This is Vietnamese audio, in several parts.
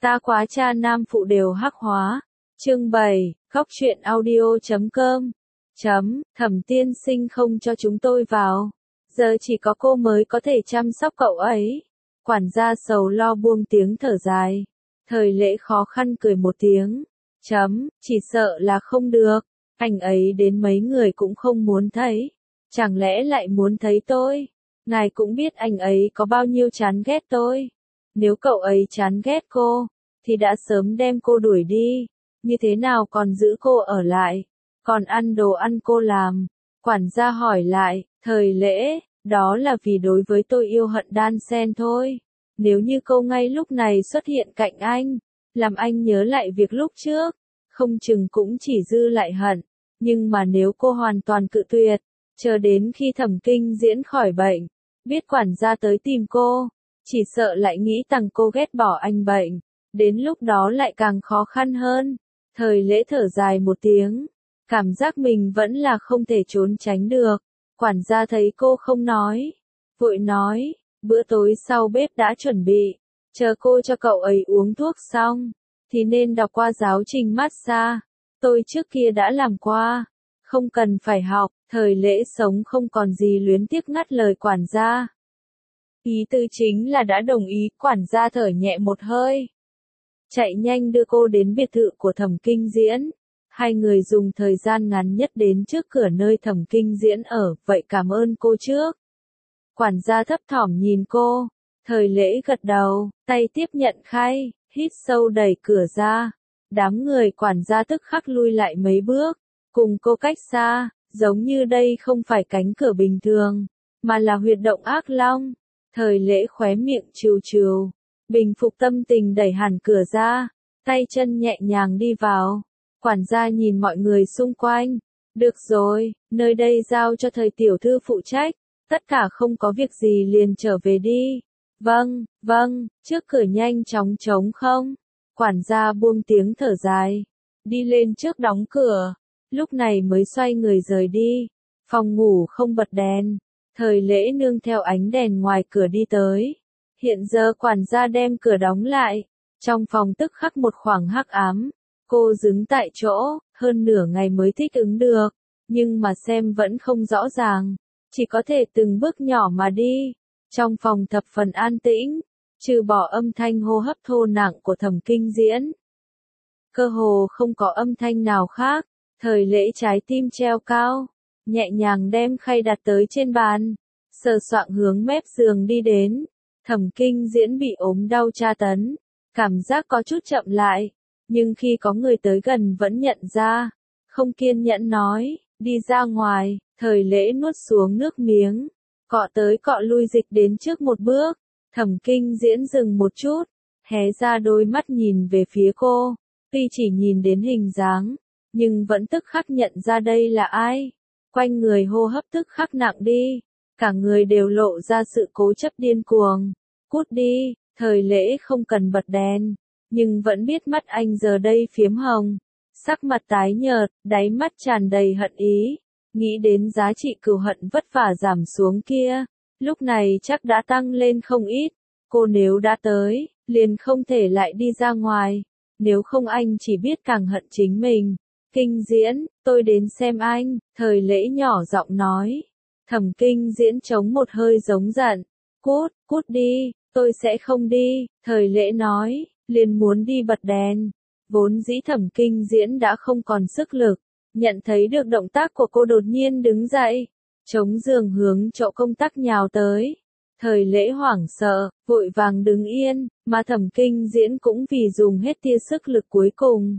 Ta quá cha nam phụ đều hắc hóa. Chương 7, Góc truyện audio.com. Thẩm tiên sinh không cho chúng tôi vào. Giờ chỉ có cô mới có thể chăm sóc cậu ấy. Quản gia sầu lo buông tiếng thở dài. Thời Lễ khó khăn cười một tiếng. Chỉ sợ là không được. Anh ấy đến mấy người cũng không muốn thấy. Chẳng lẽ lại muốn thấy tôi? Ngài cũng biết anh ấy có bao nhiêu chán ghét tôi. Nếu cậu ấy chán ghét cô, thì đã sớm đem cô đuổi đi. Như thế nào còn giữ cô ở lại? Còn ăn đồ ăn cô làm? Quản gia hỏi lại, Thời Lễ, đó là vì đối với tôi yêu hận đan xen thôi. Nếu như cô ngay lúc này xuất hiện cạnh anh, làm anh nhớ lại việc lúc trước, không chừng cũng chỉ dư lại hận. Nhưng mà nếu cô hoàn toàn cự tuyệt, chờ đến khi Thẩm Kinh Diễn khỏi bệnh, biết quản gia tới tìm cô, chỉ sợ lại nghĩ rằng cô ghét bỏ anh bệnh. Đến lúc đó lại càng khó khăn hơn. Thời Lễ thở dài một tiếng. Cảm giác mình vẫn là không thể trốn tránh được. Quản gia thấy cô không nói. Vội nói, bữa tối sau bếp đã chuẩn bị. Chờ cô cho cậu ấy uống thuốc xong, thì nên đọc qua giáo trình massage. Tôi trước kia đã làm qua. Không cần phải học. Thời Lễ sống không còn gì luyến tiếc ngắt lời quản gia. Ý tư chính là đã đồng ý. Quản gia thở nhẹ một hơi. Chạy nhanh đưa cô đến biệt thự của Thẩm Kinh Diễn. Hai người dùng thời gian ngắn nhất đến trước cửa nơi Thẩm Kinh Diễn ở, vậy cảm ơn cô trước. Quản gia thấp thỏm nhìn cô. Thời Lễ gật đầu, tay tiếp nhận khay, hít sâu đẩy cửa ra. Đám người quản gia tức khắc lui lại mấy bước, cùng cô cách xa, giống như đây không phải cánh cửa bình thường, mà là huyệt động ác long. Thời Lễ khóe miệng trừ trừ, bình phục tâm tình đẩy hẳn cửa ra, tay chân nhẹ nhàng đi vào. Quản gia nhìn mọi người xung quanh. Được rồi, nơi đây giao cho Thời tiểu thư phụ trách, tất cả không có việc gì liền trở về đi. Vâng, trước cửa nhanh chóng trống không? Quản gia buông tiếng thở dài, đi lên trước đóng cửa, lúc này mới xoay người rời đi. Phòng ngủ không bật đèn, Thời Lễ nương theo ánh đèn ngoài cửa đi tới. Hiện giờ quản gia đem cửa đóng lại, trong phòng tức khắc một khoảng hắc ám. Cô đứng tại chỗ, hơn nửa ngày mới thích ứng được, nhưng mà xem vẫn không rõ ràng, chỉ có thể từng bước nhỏ mà đi. Trong phòng thập phần an tĩnh, trừ bỏ âm thanh hô hấp thô nặng của Thẩm Kinh Diễn. Cơ hồ không có âm thanh nào khác. Thời Lễ trái tim treo cao, nhẹ nhàng đem khay đặt tới trên bàn, sờ soạng hướng mép giường đi đến. Thẩm Kinh Diễn bị ốm đau tra tấn, cảm giác có chút chậm lại. Nhưng khi có người tới gần vẫn nhận ra, không kiên nhẫn nói, đi ra ngoài. Thời Lễ nuốt xuống nước miếng, cọ tới cọ lui dịch đến trước một bước. Thẩm Kinh Diễn dừng một chút, hé ra đôi mắt nhìn về phía cô, tuy chỉ nhìn đến hình dáng, nhưng vẫn tức khắc nhận ra đây là ai. Quanh người hô hấp tức khắc nặng đi, cả người đều lộ ra sự cố chấp điên cuồng. Cút đi. Thời Lễ không cần bật đèn, nhưng vẫn biết mắt anh giờ đây phiếm hồng, sắc mặt tái nhợt, đáy mắt tràn đầy hận ý. Nghĩ đến giá trị cừu hận vất vả giảm xuống kia, lúc này chắc đã tăng lên không ít. Cô nếu đã tới, liền không thể lại đi ra ngoài, nếu không anh chỉ biết càng hận chính mình. Kinh Diễn, tôi đến xem anh. Thời Lễ nhỏ giọng nói. Thẩm Kinh Diễn chống một hơi giống giận. Cút đi. Tôi sẽ không đi. Thời Lễ nói, liền muốn đi bật đèn. Vốn dĩ Thẩm Kinh Diễn đã không còn sức lực, nhận thấy được động tác của cô đột nhiên đứng dậy, chống giường hướng chỗ công tắc nhào tới. Thời Lễ hoảng sợ, vội vàng đứng yên, mà Thẩm Kinh Diễn cũng vì dùng hết tia sức lực cuối cùng.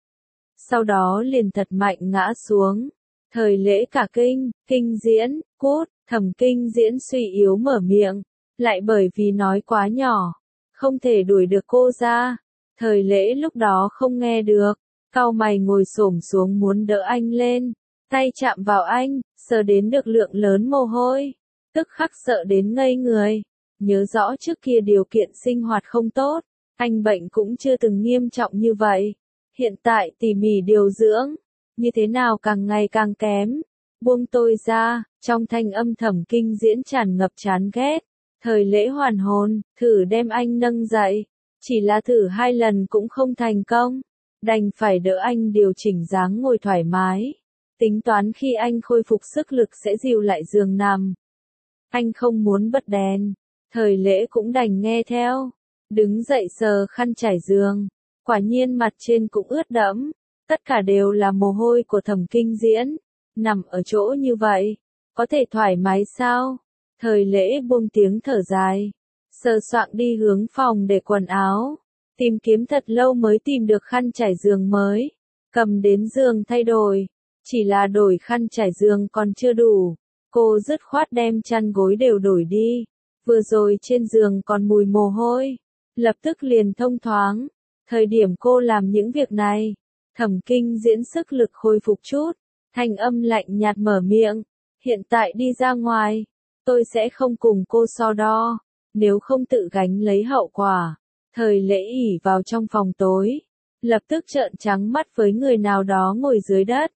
Sau đó liền thật mạnh ngã xuống. Thời Lễ cả kinh, Kinh Diễn, cút. Thẩm Kinh Diễn suy yếu mở miệng, lại bởi vì nói quá nhỏ, không thể đuổi được cô ra. Thời Lễ lúc đó không nghe được, cau mày ngồi xổm xuống muốn đỡ anh lên, tay chạm vào anh, sờ đến được lượng lớn mồ hôi, tức khắc sợ đến ngây người. Nhớ rõ trước kia điều kiện sinh hoạt không tốt, anh bệnh cũng chưa từng nghiêm trọng như vậy. Hiện tại tỉ mỉ điều dưỡng, như thế nào càng ngày càng kém. Buông tôi ra. Trong thanh âm Thẩm Kinh Diễn tràn ngập chán ghét. Thời Lễ hoàn hồn, thử đem anh nâng dậy, Chỉ là thử 2 lần cũng không thành công, đành phải đỡ anh điều chỉnh dáng ngồi thoải mái. Tính toán khi anh khôi phục sức lực sẽ dìu lại giường nằm. Anh không muốn bật đèn, Thời Lễ cũng đành nghe theo. Đứng dậy sờ khăn trải giường, quả nhiên mặt trên cũng ướt đẫm, tất cả đều là mồ hôi của Thẩm Kinh Diễn. Nằm ở chỗ như vậy, có thể thoải mái sao? Thời Lễ buông tiếng thở dài, sờ soạng đi hướng phòng để quần áo, tìm kiếm thật lâu mới tìm được khăn trải giường mới, cầm đến giường thay đổi. Chỉ là đổi khăn trải giường còn chưa đủ, cô dứt khoát đem chăn gối đều đổi đi. Vừa rồi trên giường còn mùi mồ hôi, lập tức liền thông thoáng. Thời điểm cô làm những việc này, Thẩm Kinh Diễn sức lực khôi phục chút, thanh âm lạnh nhạt mở miệng, hiện tại đi ra ngoài, tôi sẽ không cùng cô so đo, nếu không tự gánh lấy hậu quả. Thời Lễ ỉ vào trong phòng tối, lập tức trợn trắng mắt với người nào đó ngồi dưới đất.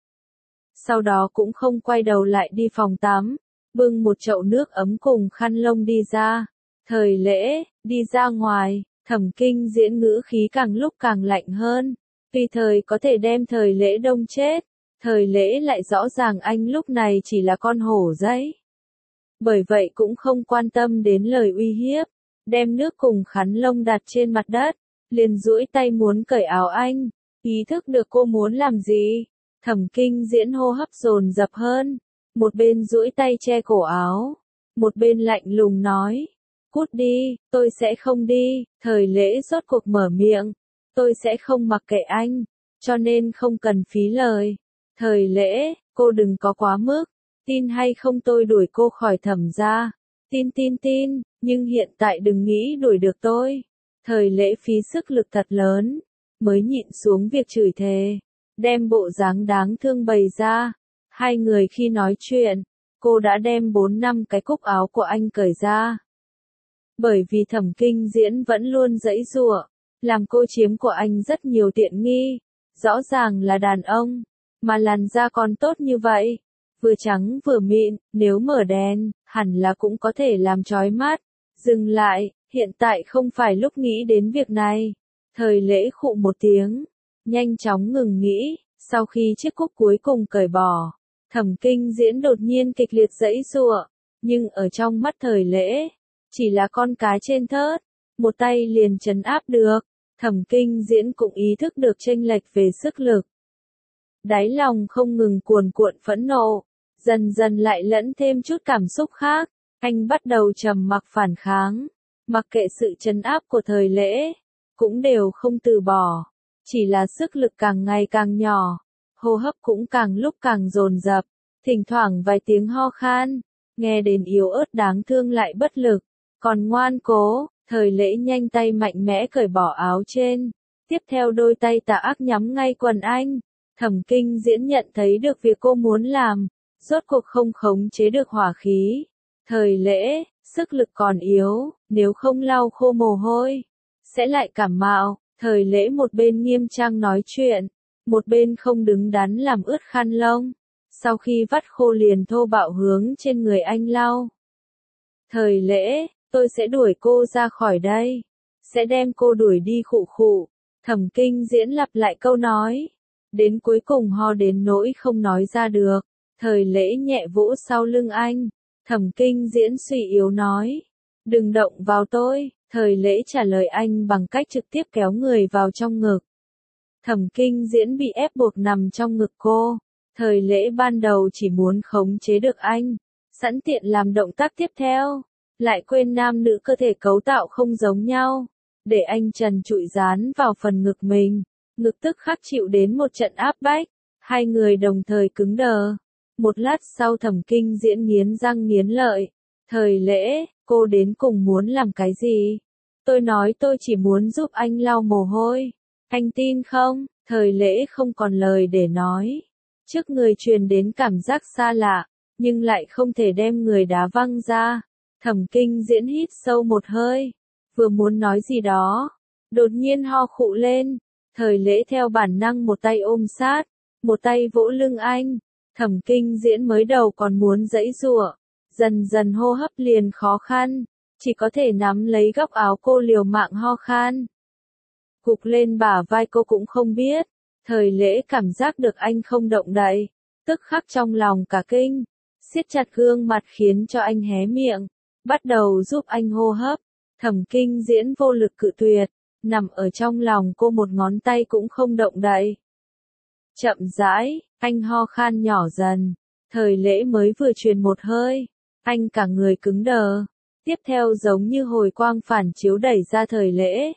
Sau đó cũng không quay đầu lại đi phòng tắm, bưng một chậu nước ấm cùng khăn lông đi ra. Thời Lễ, đi ra ngoài, Thẩm Kinh Diễn ngữ khí càng lúc càng lạnh hơn. Tùy thời có thể đem Thời Lễ đông chết, Thời Lễ lại rõ ràng anh lúc này chỉ là con hổ giấy. Bởi vậy cũng không quan tâm đến lời uy hiếp, đem nước cùng khăn lông đặt trên mặt đất, liền duỗi tay muốn cởi áo anh. Ý thức được cô muốn làm gì, Thẩm Kinh Diễn hô hấp dồn dập hơn, một bên duỗi tay che cổ áo, một bên lạnh lùng nói, cút đi, tôi sẽ không đi. Thời Lễ rốt cuộc mở miệng, tôi sẽ không mặc kệ anh, cho nên không cần phí lời. Thời Lễ, cô đừng có quá mức, tin hay không tôi đuổi cô khỏi Thẩm gia. Tin, nhưng hiện tại đừng nghĩ đuổi được tôi. Thời Lễ phí sức lực thật lớn, mới nhịn xuống việc chửi thề, đem bộ dáng đáng thương bày ra. Hai người khi nói chuyện, cô đã đem 4-5 cái cúc áo của anh cởi ra. Bởi vì Thẩm Kinh Diễn vẫn luôn giãy giụa, làm cô chiếm của anh rất nhiều tiện nghi. Rõ ràng là đàn ông, mà làn da còn tốt như vậy, vừa trắng vừa mịn, nếu mở đèn, hẳn là cũng có thể làm chói mắt. Dừng lại, hiện tại không phải lúc nghĩ đến việc này. Thời Lễ khụ một tiếng, nhanh chóng ngừng nghĩ. Sau khi chiếc cúc cuối cùng cởi bỏ, Thẩm Kinh Diễn đột nhiên kịch liệt giãy giụa, nhưng ở trong mắt Thời Lễ, chỉ là con cá trên thớt, một tay liền trấn áp được. Thẩm Kinh Diễn cũng ý thức được chênh lệch về sức lực. Đáy lòng không ngừng cuồn cuộn phẫn nộ, dần dần lại lẫn thêm chút cảm xúc khác. Anh bắt đầu trầm mặc phản kháng, mặc kệ sự trấn áp của Thời Lễ, cũng đều không từ bỏ. Chỉ là sức lực càng ngày càng nhỏ, hô hấp cũng càng lúc càng dồn dập, thỉnh thoảng vài tiếng ho khan, nghe đến yếu ớt đáng thương lại bất lực. Còn ngoan cố, Thời Lễ nhanh tay mạnh mẽ cởi bỏ áo trên, tiếp theo đôi tay tà ác nhắm ngay quần anh. Thẩm Kinh Diễn nhận thấy được việc cô muốn làm, rốt cuộc không khống chế được hỏa khí. Thời Lễ, sức lực còn yếu, nếu không lau khô mồ hôi, sẽ lại cảm mạo. Thời Lễ một bên nghiêm trang nói chuyện, một bên không đứng đắn làm ướt khăn lông. Sau khi vắt khô liền thô bạo hướng trên người anh lau. Thời Lễ, tôi sẽ đuổi cô ra khỏi đây, sẽ đem cô đuổi đi khụ khụ. Thẩm Kinh Diễn lặp lại câu nói, đến cuối cùng ho đến nỗi không nói ra được. Thời Lễ nhẹ vỗ sau lưng anh, Thẩm Kinh Diễn suy yếu nói, đừng động vào tôi. Thời Lễ trả lời anh bằng cách trực tiếp kéo người vào trong ngực. Thẩm Kinh Diễn bị ép buộc nằm trong ngực cô. Thời Lễ ban đầu chỉ muốn khống chế được anh, sẵn tiện làm động tác tiếp theo, lại quên nam nữ cơ thể cấu tạo không giống nhau, để anh trần trụi dán vào phần ngực mình. Ngực tức khắc chịu đến một trận áp bách, hai người đồng thời cứng đờ. Một lát sau Thẩm Kinh Diễn nghiến răng nghiến lợi, Thời Lễ, cô đến cùng muốn làm cái gì? Tôi nói tôi chỉ muốn giúp anh lau mồ hôi, anh tin không? Thời Lễ không còn lời để nói. Trước người truyền đến cảm giác xa lạ, nhưng lại không thể đem người đá văng ra. Thẩm Kinh Diễn hít sâu một hơi, vừa muốn nói gì đó, đột nhiên ho khụ lên. Thời Lễ theo bản năng một tay ôm sát, một tay vỗ lưng anh. Thẩm Kinh Diễn mới đầu còn muốn giãy giụa, dần dần hô hấp liền khó khăn, chỉ có thể nắm lấy góc áo cô liều mạng ho khan. gục lên bả vai cô cũng không biết. Thời Lễ cảm giác được anh không động đậy, tức khắc trong lòng cả kinh, siết chặt gương mặt khiến cho anh hé miệng, bắt đầu giúp anh hô hấp. Thẩm Kinh Diễn vô lực cự tuyệt, nằm ở trong lòng cô một ngón tay cũng không động đậy. Chậm rãi, anh ho khan nhỏ dần, Thời Lễ mới vừa truyền một hơi, anh cả người cứng đờ, tiếp theo giống như hồi quang phản chiếu đẩy ra Thời Lễ.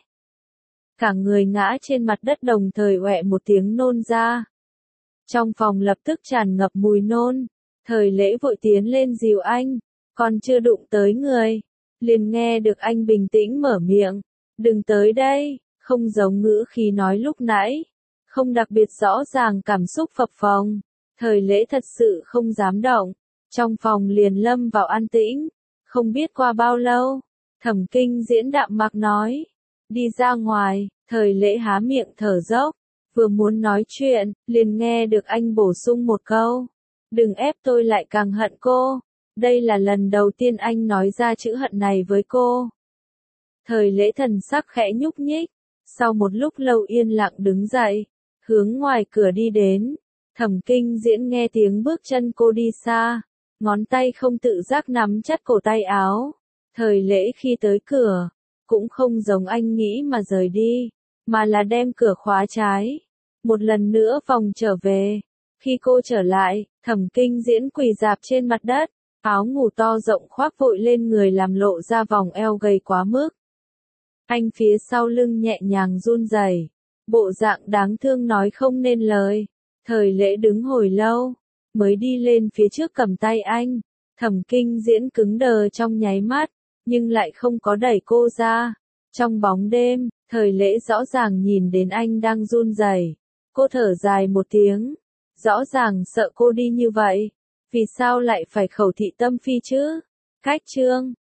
Cả người ngã trên mặt đất đồng thời oẹ một tiếng nôn ra. Trong phòng lập tức tràn ngập mùi nôn, Thời Lễ vội tiến lên dìu anh, còn chưa đụng tới người, liền nghe được anh bình tĩnh mở miệng, đừng tới đây, không giống ngữ khí nói lúc nãy, không đặc biệt rõ ràng cảm xúc phập phồng. Thời Lễ thật sự không dám động, trong phòng liền lâm vào an tĩnh, không biết qua bao lâu, Thẩm Kinh Diễn đạm mạc nói, đi ra ngoài. Thời Lễ há miệng thở dốc, vừa muốn nói chuyện, liền nghe được anh bổ sung một câu, đừng ép tôi lại càng hận cô. Đây là lần đầu tiên anh nói ra chữ hận này với cô. Thời Lễ thần sắc khẽ nhúc nhích, sau một lúc lâu yên lặng đứng dậy, hướng ngoài cửa đi đến. Thẩm Kinh Diễn nghe tiếng bước chân cô đi xa, ngón tay không tự giác nắm chặt cổ tay áo. Thời Lễ khi tới cửa, cũng không giống anh nghĩ mà rời đi, mà là đem cửa khóa trái. Một lần nữa vòng trở về. Khi cô trở lại, Thẩm Kinh Diễn quỳ rạp trên mặt đất, áo ngủ to rộng khoác vội lên người làm lộ ra vòng eo gầy quá mức. Anh phía sau lưng nhẹ nhàng run rẩy, bộ dạng đáng thương nói không nên lời. Thời Lễ đứng hồi lâu, mới đi lên phía trước cầm tay anh. Thẩm Kinh Diễn cứng đờ trong nháy mắt, nhưng lại không có đẩy cô ra. Trong bóng đêm, Thời Lễ rõ ràng nhìn đến anh đang run rẩy. Cô thở dài một tiếng, rõ ràng sợ cô đi như vậy, vì sao lại phải khẩu thị tâm phi chứ? Cách chương